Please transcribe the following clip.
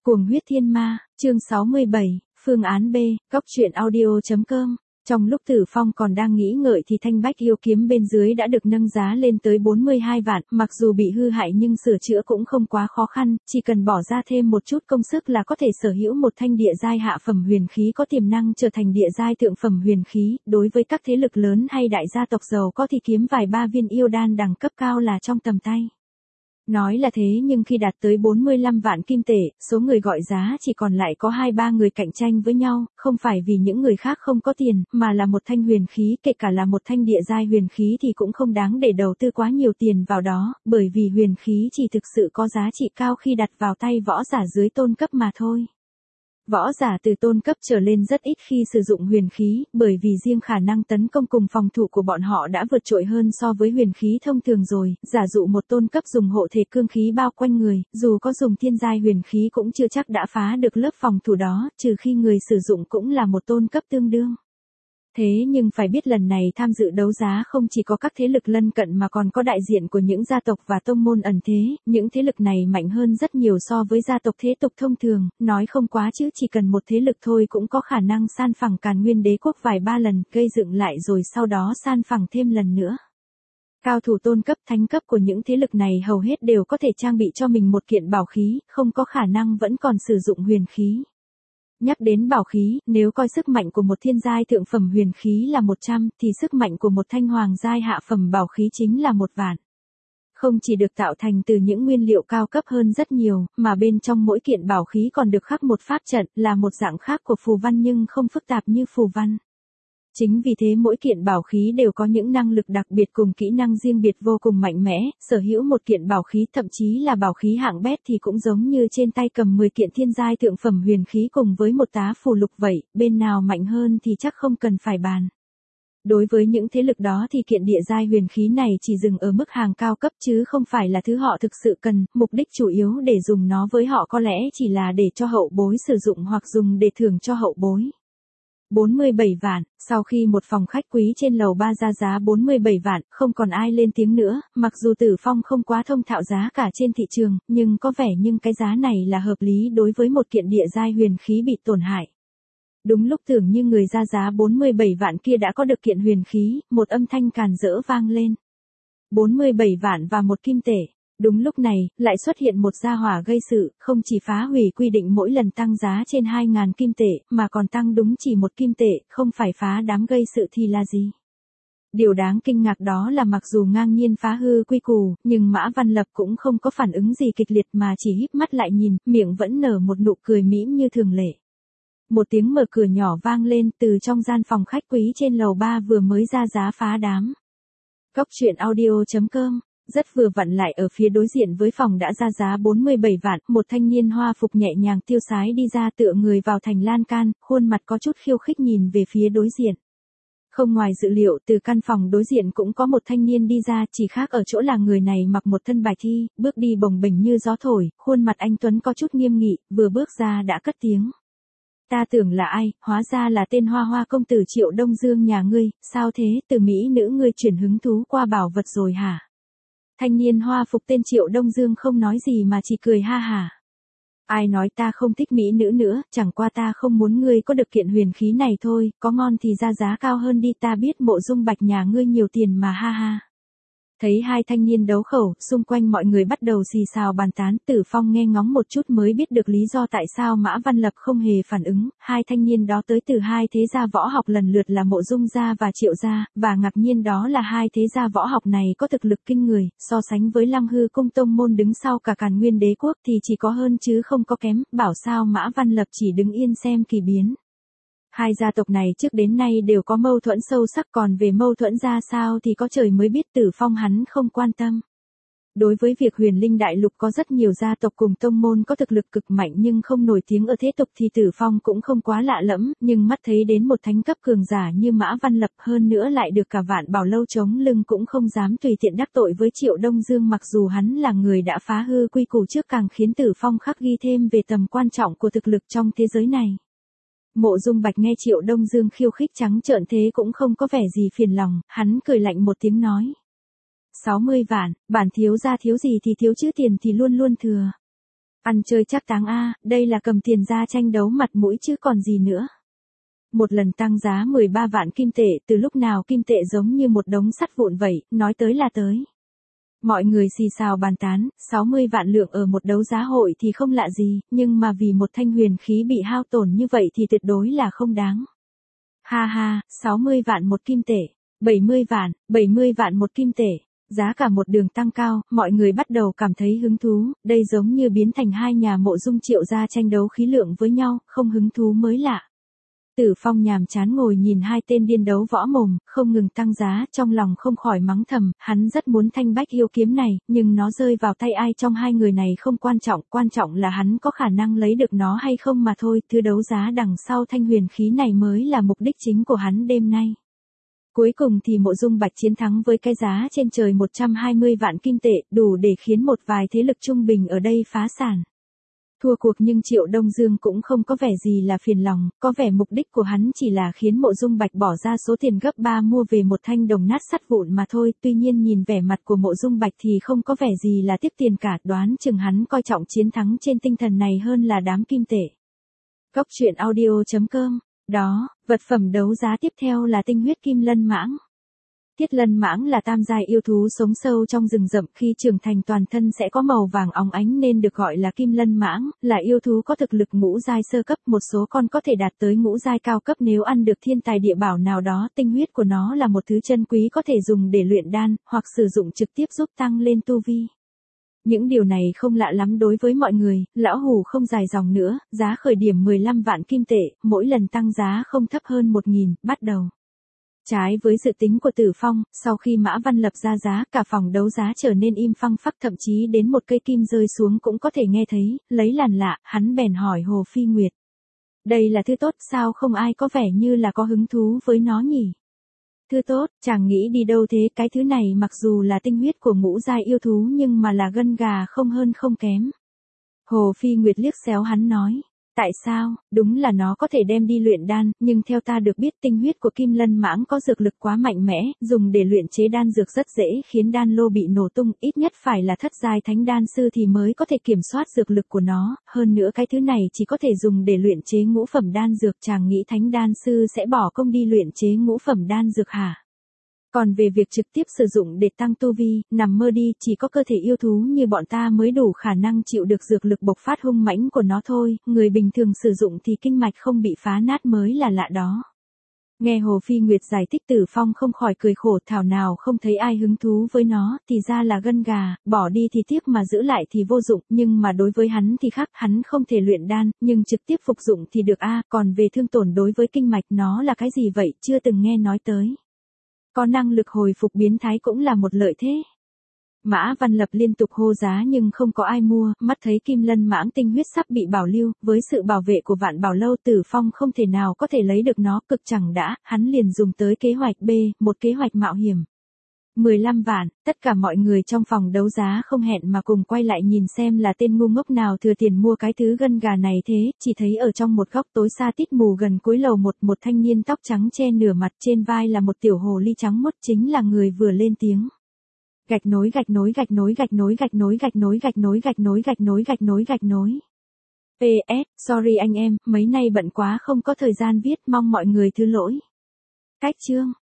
Cuồng huyết thiên ma, chương 67, phương án B, góc truyện audio.com. Trong lúc Tử Phong còn đang nghĩ ngợi thì thanh bách yêu kiếm bên dưới đã được nâng giá lên tới 42 vạn, mặc dù bị hư hại nhưng sửa chữa cũng không quá khó khăn, chỉ cần bỏ ra thêm một chút công sức là có thể sở hữu một thanh địa giai hạ phẩm huyền khí có tiềm năng trở thành địa giai thượng phẩm huyền khí, đối với các thế lực lớn hay đại gia tộc giàu có thì kiếm vài ba viên yêu đan đẳng cấp cao là trong tầm tay. Nói là thế nhưng khi đạt tới 45 vạn kim tệ, số người gọi giá chỉ còn lại có 2-3 người cạnh tranh với nhau, không phải vì những người khác không có tiền, mà là một thanh huyền khí, kể cả là một thanh địa giai huyền khí thì cũng không đáng để đầu tư quá nhiều tiền vào đó, bởi vì huyền khí chỉ thực sự có giá trị cao khi đặt vào tay võ giả dưới tôn cấp mà thôi. Võ giả từ tôn cấp trở lên rất ít khi sử dụng huyền khí, bởi vì riêng khả năng tấn công cùng phòng thủ của bọn họ đã vượt trội hơn so với huyền khí thông thường rồi, giả dụ một tôn cấp dùng hộ thể cương khí bao quanh người, dù có dùng thiên giai huyền khí cũng chưa chắc đã phá được lớp phòng thủ đó, trừ khi người sử dụng cũng là một tôn cấp tương đương. Thế nhưng phải biết lần này tham dự đấu giá không chỉ có các thế lực lân cận mà còn có đại diện của những gia tộc và tông môn ẩn thế, những thế lực này mạnh hơn rất nhiều so với gia tộc thế tục thông thường, nói không quá chứ chỉ cần một thế lực thôi cũng có khả năng san phẳng Càn Nguyên Đế quốc vài ba lần, gây dựng lại rồi sau đó san phẳng thêm lần nữa. Cao thủ tôn cấp thánh cấp của những thế lực này hầu hết đều có thể trang bị cho mình một kiện bảo khí, không có khả năng vẫn còn sử dụng huyền khí. Nhắc đến bảo khí, nếu coi sức mạnh của một thiên giai thượng phẩm huyền khí là 100, thì sức mạnh của một thanh hoàng giai hạ phẩm bảo khí chính là 1 vạn. Không chỉ được tạo thành từ những nguyên liệu cao cấp hơn rất nhiều, mà bên trong mỗi kiện bảo khí còn được khắc một pháp trận, là một dạng khác của phù văn nhưng không phức tạp như phù văn. Chính vì thế mỗi kiện bảo khí đều có những năng lực đặc biệt cùng kỹ năng riêng biệt vô cùng mạnh mẽ, sở hữu một kiện bảo khí thậm chí là bảo khí hạng bét thì cũng giống như trên tay cầm 10 kiện thiên giai thượng phẩm huyền khí cùng với một tá phù lục vậy, bên nào mạnh hơn thì chắc không cần phải bàn. Đối với những thế lực đó thì kiện địa giai huyền khí này chỉ dừng ở mức hàng cao cấp chứ không phải là thứ họ thực sự cần, mục đích chủ yếu để dùng nó với họ có lẽ chỉ là để cho hậu bối sử dụng hoặc dùng để thưởng cho hậu bối. 47 vạn, sau khi một phòng khách quý trên lầu 3 ra giá 47 vạn, không còn ai lên tiếng nữa, mặc dù Tử Phong không quá thông thạo giá cả trên thị trường, nhưng có vẻ nhưng cái giá này là hợp lý đối với một kiện địa giai huyền khí bị tổn hại. Đúng lúc tưởng như người ra giá 47 vạn kia đã có được kiện huyền khí, một âm thanh càn rỡ vang lên. 47 vạn và 1 kim tệ. Đúng lúc này, lại xuất hiện một gia hỏa gây sự, không chỉ phá hủy quy định mỗi lần tăng giá trên 2.000 kim tệ, mà còn tăng đúng chỉ 1 kim tệ, không phải phá đám gây sự thì là gì? Điều đáng kinh ngạc đó là mặc dù ngang nhiên phá hư quy củ, nhưng Mã Văn Lập cũng không có phản ứng gì kịch liệt mà chỉ híp mắt lại nhìn, miệng vẫn nở một nụ cười mỉm như thường lệ. Một tiếng mở cửa nhỏ vang lên từ trong gian phòng khách quý trên lầu 3 vừa mới ra giá phá đám. Góc truyện audio.com. Rất vừa vặn lại ở phía đối diện với phòng đã ra giá 47 vạn, một thanh niên hoa phục nhẹ nhàng tiêu sái đi ra tựa người vào thành lan can, khuôn mặt có chút khiêu khích nhìn về phía đối diện. Không ngoài dự liệu, từ căn phòng đối diện cũng có một thanh niên đi ra, chỉ khác ở chỗ là người này mặc một thân bạch thi, bước đi bồng bềnh như gió thổi, khuôn mặt anh tuấn có chút nghiêm nghị, vừa bước ra đã cất tiếng. Ta tưởng là ai, hóa ra là tên Hoa Hoa công tử Triệu Đông Dương nhà ngươi, sao thế, từ mỹ nữ ngươi chuyển hứng thú qua bảo vật rồi hả? Thanh niên hoa phục tên Triệu Đông Dương không nói gì mà chỉ cười ha hả. Ai nói ta không thích mỹ nữ nữa, chẳng qua ta không muốn ngươi có được kiện huyền khí này thôi, có ngon thì ra giá cao hơn đi, ta biết Mộ Dung Bạch nhà ngươi nhiều tiền mà ha ha. Thấy hai thanh niên đấu khẩu, xung quanh mọi người bắt đầu xì xào bàn tán, Tử Phong nghe ngóng một chút mới biết được lý do tại sao Mã Văn Lập không hề phản ứng, hai thanh niên đó tới từ hai thế gia võ học lần lượt là Mộ Dung gia và Triệu gia, và ngạc nhiên đó là hai thế gia võ học này có thực lực kinh người, so sánh với Lăng Hư Cung tông môn đứng sau cả Càn Nguyên Đế quốc thì chỉ có hơn chứ không có kém, bảo sao Mã Văn Lập chỉ đứng yên xem kỳ biến. Hai gia tộc này trước đến nay đều có mâu thuẫn sâu sắc, còn về mâu thuẫn ra sao thì có trời mới biết, Tử Phong hắn không quan tâm. Đối với việc Huyền Linh Đại Lục có rất nhiều gia tộc cùng tông môn có thực lực cực mạnh nhưng không nổi tiếng ở thế tục thì Tử Phong cũng không quá lạ lẫm, nhưng mắt thấy đến một thánh cấp cường giả như Mã Văn Lập hơn nữa lại được cả Vạn Bảo Lâu chống lưng cũng không dám tùy tiện đắc tội với Triệu Đông Dương, mặc dù hắn là người đã phá hư quy củ trước, càng khiến Tử Phong khắc ghi thêm về tầm quan trọng của thực lực trong thế giới này. Mộ Dung Bạch nghe Triệu Đông Dương khiêu khích trắng trợn thế cũng không có vẻ gì phiền lòng, hắn cười lạnh một tiếng nói. 60 vạn, bản thiếu gia thiếu gì thì thiếu chứ tiền thì luôn luôn thừa. Ăn chơi chắc táng a, đây là cầm tiền ra tranh đấu mặt mũi chứ còn gì nữa. Một lần tăng giá 13 vạn kim tệ, từ lúc nào kim tệ giống như một đống sắt vụn vậy, nói tới là tới. Mọi người xì xào bàn tán, 60 vạn lượng ở một đấu giá hội thì không lạ gì, nhưng mà vì một thanh huyền khí bị hao tổn như vậy thì tuyệt đối là không đáng. Ha ha, 60 vạn một kim tệ, 70 vạn một kim tệ. Giá cả một đường tăng cao, mọi người bắt đầu cảm thấy hứng thú, đây giống như biến thành hai nhà mộ dung Triệu gia tranh đấu khí lượng với nhau, không hứng thú mới lạ. Tử Phong nhàm chán ngồi nhìn hai tên điên đấu võ mồm, không ngừng tăng giá, trong lòng không khỏi mắng thầm, hắn rất muốn thanh bách yêu kiếm này, nhưng nó rơi vào tay ai trong hai người này không quan trọng là hắn có khả năng lấy được nó hay không mà thôi, thứ đấu giá đằng sau thanh huyền khí này mới là mục đích chính của hắn đêm nay. Cuối cùng thì mộ dung bạch chiến thắng với cái giá trên trời 120 vạn kim tệ, đủ để khiến một vài thế lực trung bình ở đây phá sản. Thua cuộc nhưng Triệu Đông Dương cũng không có vẻ gì là phiền lòng, có vẻ mục đích của hắn chỉ là khiến mộ dung bạch bỏ ra số tiền gấp 3 mua về một thanh đồng nát sắt vụn mà thôi, tuy nhiên nhìn vẻ mặt của mộ dung bạch thì không có vẻ gì là tiếc tiền cả, đoán chừng hắn coi trọng chiến thắng trên tinh thần này hơn là đám kim tệ. Góc truyện audio.com. Đó, vật phẩm đấu giá tiếp theo là tinh huyết kim lân mãng. Thiết lân mãng là tam giai yêu thú sống sâu trong rừng rậm, khi trưởng thành toàn thân sẽ có màu vàng óng ánh nên được gọi là kim lân mãng, là yêu thú có thực lực ngũ giai sơ cấp, một số con có thể đạt tới ngũ giai cao cấp nếu ăn được thiên tài địa bảo nào đó, tinh huyết của nó là một thứ chân quý có thể dùng để luyện đan, hoặc sử dụng trực tiếp giúp tăng lên tu vi. Những điều này không lạ lắm đối với mọi người, lão hủ không dài dòng nữa, giá khởi điểm 15 vạn kim tệ, mỗi lần tăng giá không thấp hơn 1.000, bắt đầu. Trái với dự tính của Tử Phong, sau khi Mã Văn lập ra giá, cả phòng đấu giá trở nên im phăng phắc, thậm chí đến một cây kim rơi xuống cũng có thể nghe thấy, lấy làm lạ, hắn bèn hỏi Hồ Phi Nguyệt. Đây là thứ tốt, sao không ai có vẻ như là có hứng thú với nó nhỉ? Thứ tốt, chàng nghĩ đi đâu thế, cái thứ này mặc dù là tinh huyết của ngũ giai yêu thú nhưng mà là gân gà không hơn không kém. Hồ Phi Nguyệt liếc xéo hắn nói. Tại sao, đúng là nó có thể đem đi luyện đan, nhưng theo ta được biết tinh huyết của kim lân mãng có dược lực quá mạnh mẽ, dùng để luyện chế đan dược rất dễ khiến đan lô bị nổ tung, ít nhất phải là thất giai thánh đan sư thì mới có thể kiểm soát dược lực của nó, hơn nữa cái thứ này chỉ có thể dùng để luyện chế ngũ phẩm đan dược, chàng nghĩ thánh đan sư sẽ bỏ công đi luyện chế ngũ phẩm đan dược hả? Còn về việc trực tiếp sử dụng để tăng tu vi, nằm mơ đi, chỉ có cơ thể yêu thú như bọn ta mới đủ khả năng chịu được dược lực bộc phát hung mãnh của nó thôi, người bình thường sử dụng thì kinh mạch không bị phá nát mới là lạ đó. Nghe Hồ Phi Nguyệt giải thích Tử Phong không khỏi cười khổ, thảo nào không thấy ai hứng thú với nó, thì ra là gân gà, bỏ đi thì tiếc mà giữ lại thì vô dụng, nhưng mà đối với hắn thì khác, hắn không thể luyện đan, nhưng trực tiếp phục dụng thì được a, còn về thương tổn đối với kinh mạch nó là cái gì vậy, chưa từng nghe nói tới. Có năng lực hồi phục biến thái cũng là một lợi thế. Mã Văn Lập liên tục hô giá nhưng không có ai mua, mắt thấy kim lân mãng tinh huyết sắp bị bảo lưu, với sự bảo vệ của Vạn Bảo Lâu Tử Phong không thể nào có thể lấy được nó, cực chẳng đã, hắn liền dùng tới kế hoạch B, một kế hoạch mạo hiểm. 15 vạn, tất cả mọi người trong phòng đấu giá không hẹn mà cùng quay lại nhìn xem là tên ngu ngốc nào thừa tiền mua cái thứ gân gà này thế, chỉ thấy ở trong một góc tối xa tít mù gần cuối lầu một thanh niên tóc trắng che nửa mặt, trên vai là một tiểu hồ ly trắng muốt, chính là người vừa lên tiếng. Gạch nối. PS, sorry anh em, mấy nay bận quá không có thời gian viết, mong mọi người thứ lỗi. Cách chương.